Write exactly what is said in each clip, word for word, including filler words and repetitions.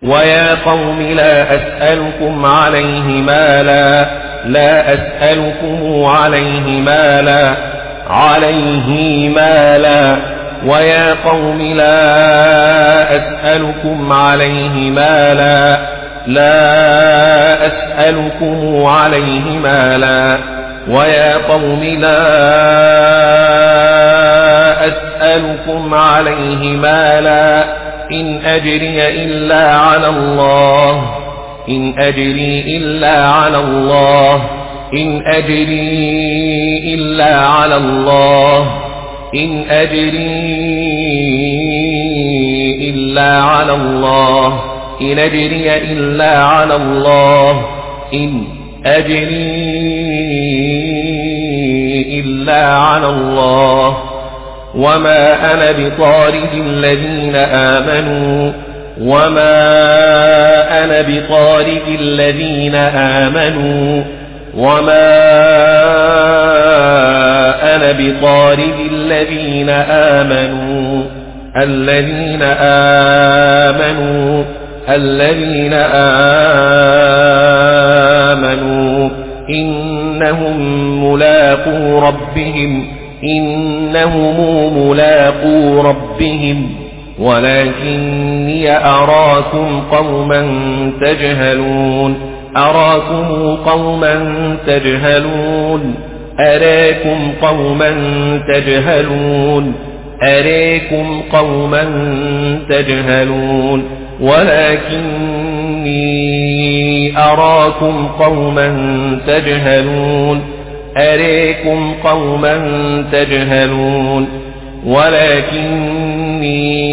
ويا قوم لا أسألكم عليه مالا لا أسألكم عليه مالا عليه مالا ويا قوم لا أسألكم عليه مالا لا أسألكم عليه مالا ويا قوم لا أسألكم عليه مالا إن أجري إلا على الله إن أجري إلا على الله إن أجري إلا على الله إن أجري إلا على الله إن أجري إلا على الله إن أجري إلا على الله وما أنا بطارد الذين آمنوا وما أنا بطارد الذين آمنوا وما أنا بطارد الذين آمنوا الذين آمنوا الذين آمنوا إنهم ملاقو ربهم إنهم ملاقو ربهم ولكني أراكم قوما تجهلون أراكم قوما تجهلون أراكم قوما تجهلون أراكم قوما تجهلون ولكني أراكم قوما تجهلون أراكم قوما تجهلون ولكني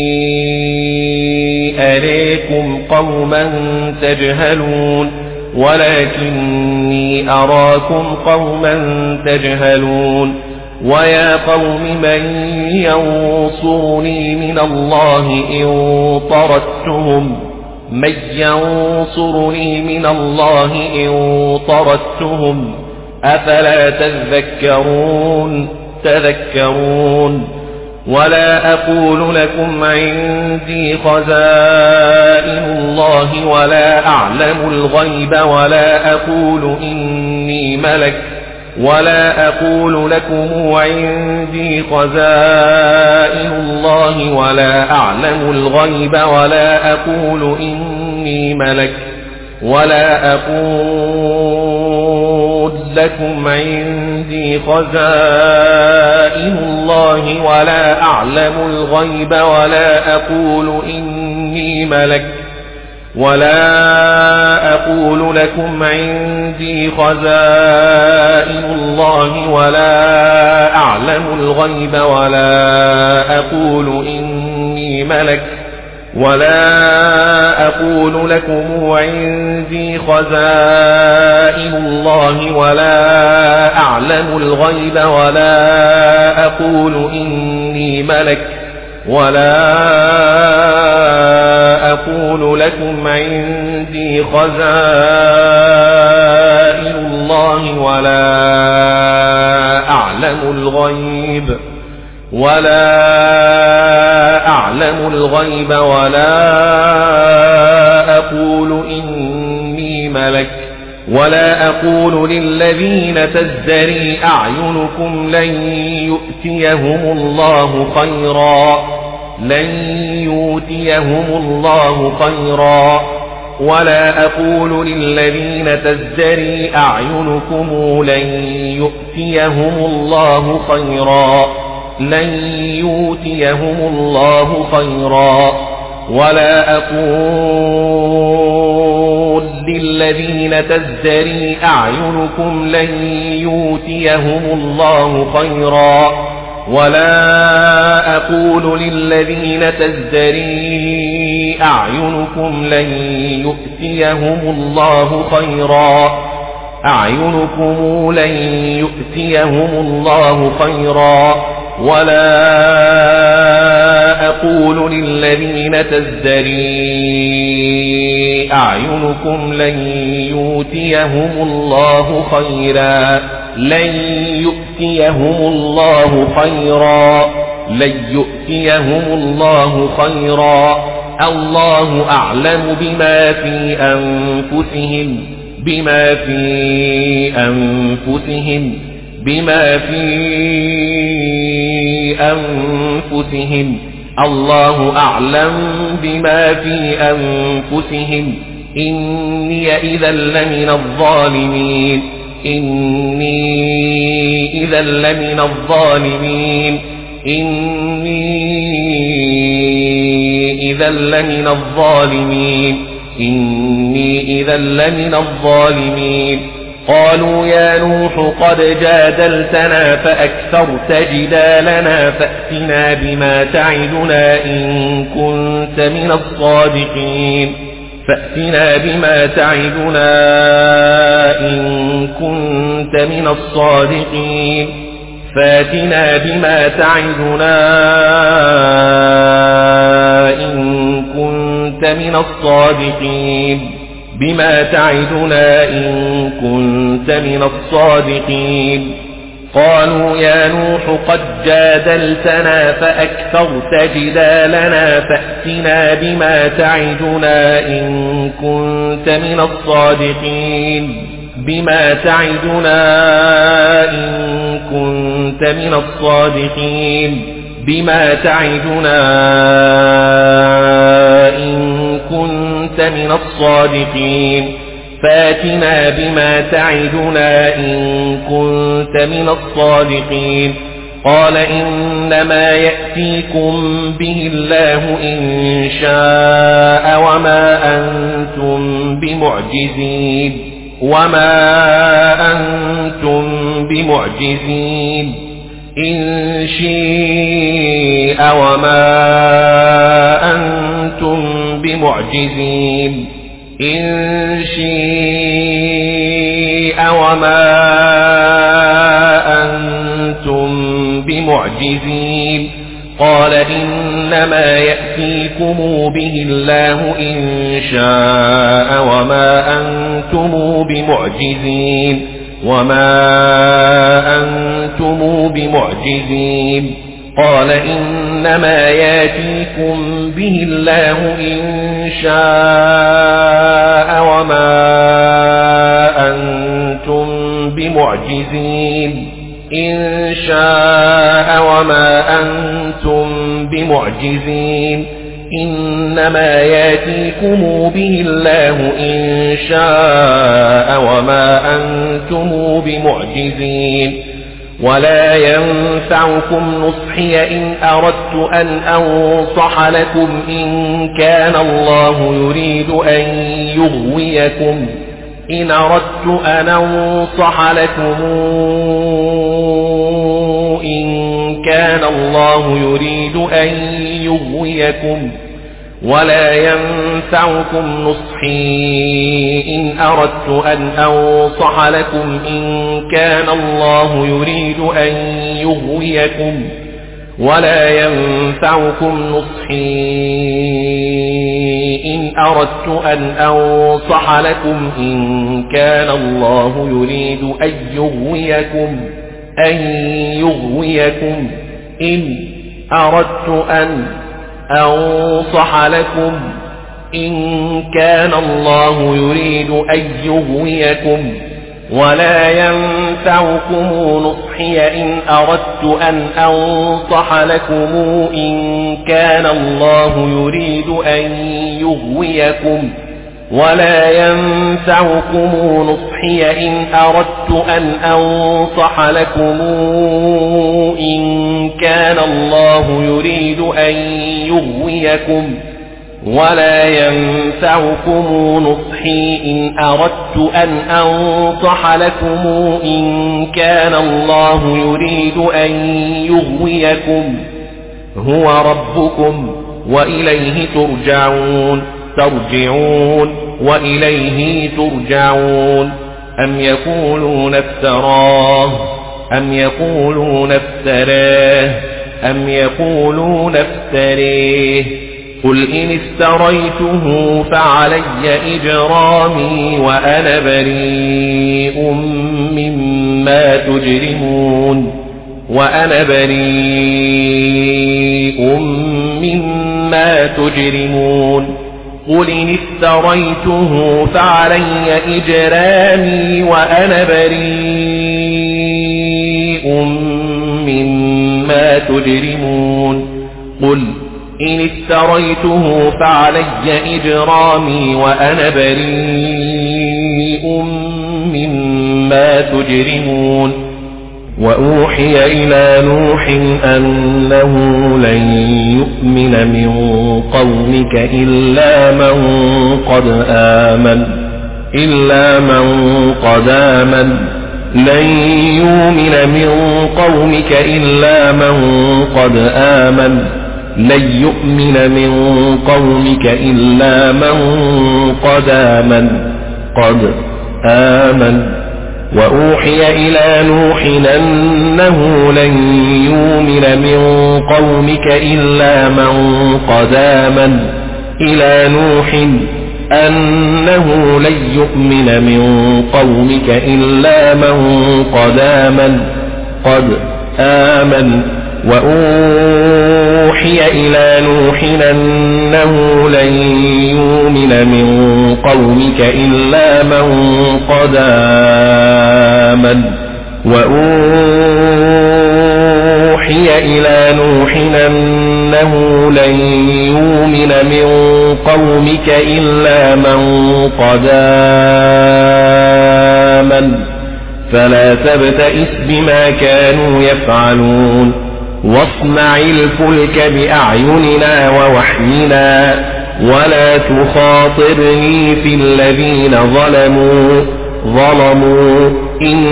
أراكم قوما تجهلون ولكني أراكم قوما تجهلون ويا قوم من ينصرني من الله إن طردتهم من ينصرني من الله إن طردتهم أفلا تذكرون تذكرون ولا أقول لكم عندي خزائن الله ولا أعلم الغيب ولا أقول إني ملك ولا أقول لكم عندي خزائن الله ولا أعلم الغيب ولا أقول إني ملك ولا أقول لكم عندي خزائن الله ولا أعلم الغيب ولا أقول إني ملك ولا أقول لكم عندي خزائن الله ولا أعلم الغيب ولا أقول إني ملك ولا أقول لكم عندي خزائن الله ولا أعلم الغيب ولا أقول إني ملك ولا أقول لكم عندي خزائن الله ولا أعلم الغيب ولا أعلم الغيب ولا أقول إني ملك ولا أقول للذين تزدري أعينكم لن يؤتيهم الله خيرا لن يؤتيهم الله خيرا ولا أقول للذين تزدري أعينكم لن يؤتيهم الله خيرا لن يؤتيهم الله خيرا ولا أقول للذين تزدري أعينكم لن يؤتيهم الله خيرا ولا أقول للذين تزدري أعينكم لن يؤتيهم الله خيرا أعينكم لن يؤتيهم الله خيرا ولا أقول للذين تزدري أعينكم لن يؤتيهم الله خيرا لن يؤتيهم الله خيرا لن يؤتيهم الله خيرا الله أعلم بما في أنفسهم بما في أنفسهم بما في أنفسهم الله أعلم بما في أنفسهم إني إذا لمن الظالمين إني إذا لمن الظالمين إني إذا لمن الظالمين إني إذا لمن الظالمين قالوا يا نوح قد جادلتنا فأكثرت جدالنا فأتنا بما تعدنا إن كنت من الصادقين فأتنا بما تعدنا إن كنت من الصادقين فاتنا بما تعدنا إن كنت من الصادقين بما تعدنا إن كنت من الصادقين قالوا يا نوح قد جادلتنا فأكثرت جدالنا فأتنا بما تعدنا إن كنت من الصادقين بما تعدنا إن كنت من الصادقين بما تعدنا إن كنت من الصادقين فاتنا بما تعدنا إن كنت من الصادقين قال إنما يأتيكم به الله إن شاء وما أنتم بمعجزين وما أنتم بمعجزين إن شاء وما أنتم بمعجزين إن شاء وما أنتم بمعجزين قال إنما يأتيكم به الله إن شاء وما أنتم بمعجزين وما أنتم بمعجزين قال إنما يأتيكم به الله إن شاء وما أنتم بمعجزين إن شاء وما أنتم بمعجزين إنما يأتيكم به الله إن شاء وما أنتم بمعجزين ولا ينفعكم نصحي إن أردت أن أنصح لكم إن كان الله يريد أن يغويكم إن أردت أن أنصح لكم إن كان الله يريد أن يغويكم ولا ينفعكم نصحي إن أردت أن أنصح لكم إن كان الله يريد أن يغويكم ولا ينفعكم نصحي إن أردت أن أنصح لكم إن كان الله يريد أن يغويكم أن يغويكم إن أردت أن أنصح لكم إن كان الله يريد أن يغويكم ولا ينفعكم نصحي إن أردت أن أنصح لكم إن كان الله يريد أن يغويكم ولا ينفعكم نصحي إن أردت أن أنصح لكم إن كان الله يريد أن يغويكم ولا ينفعكم نصحي إن أردت أن أنصح لكم إن كان الله يريد أن يغويكم هو ربكم وإليه ترجعون ترجعون وإليه ترجعون أم يقولون افتراه أم يقولون افتراه أم يقولون افتريه قل إن افتريته فعلي إجرامي وأنا بريء مما تجرمون وأنا بريء مما تجرمون قل إن افتريته فعلي إجرامي وأنا بريء مما تجرمون قل إن افتريته فعلي إجرامي وأنا بريء مما تجرمون وأوحي إلى نوح أنه لن يؤمن من قومك إلا من قد آمن إلا من قد آمن لن يؤمن من قومك إلا من قد آمن لن يؤمن من قومك إلا من قد آمن قد آمن وأوحي إلى نوح أنه لن يؤمن من قومك إلا من قد آمن إلى نوح أنه لن يؤمن من قومك إلا من قد آمن قد آمن وأوحي إلى نوح أنه لن يؤمن من قومك إلا من قد آمن وأوحي إلى نوح أنه لن يؤمن من قومك إلا من قد آمن فلا تبتئس بما كانوا يفعلون واصنع الفلك بأعيننا ووحينا ولا تخاطرني في الذين ظلموا ظلموا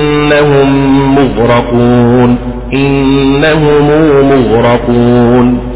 إنهم مغرقون إنهم مغرقون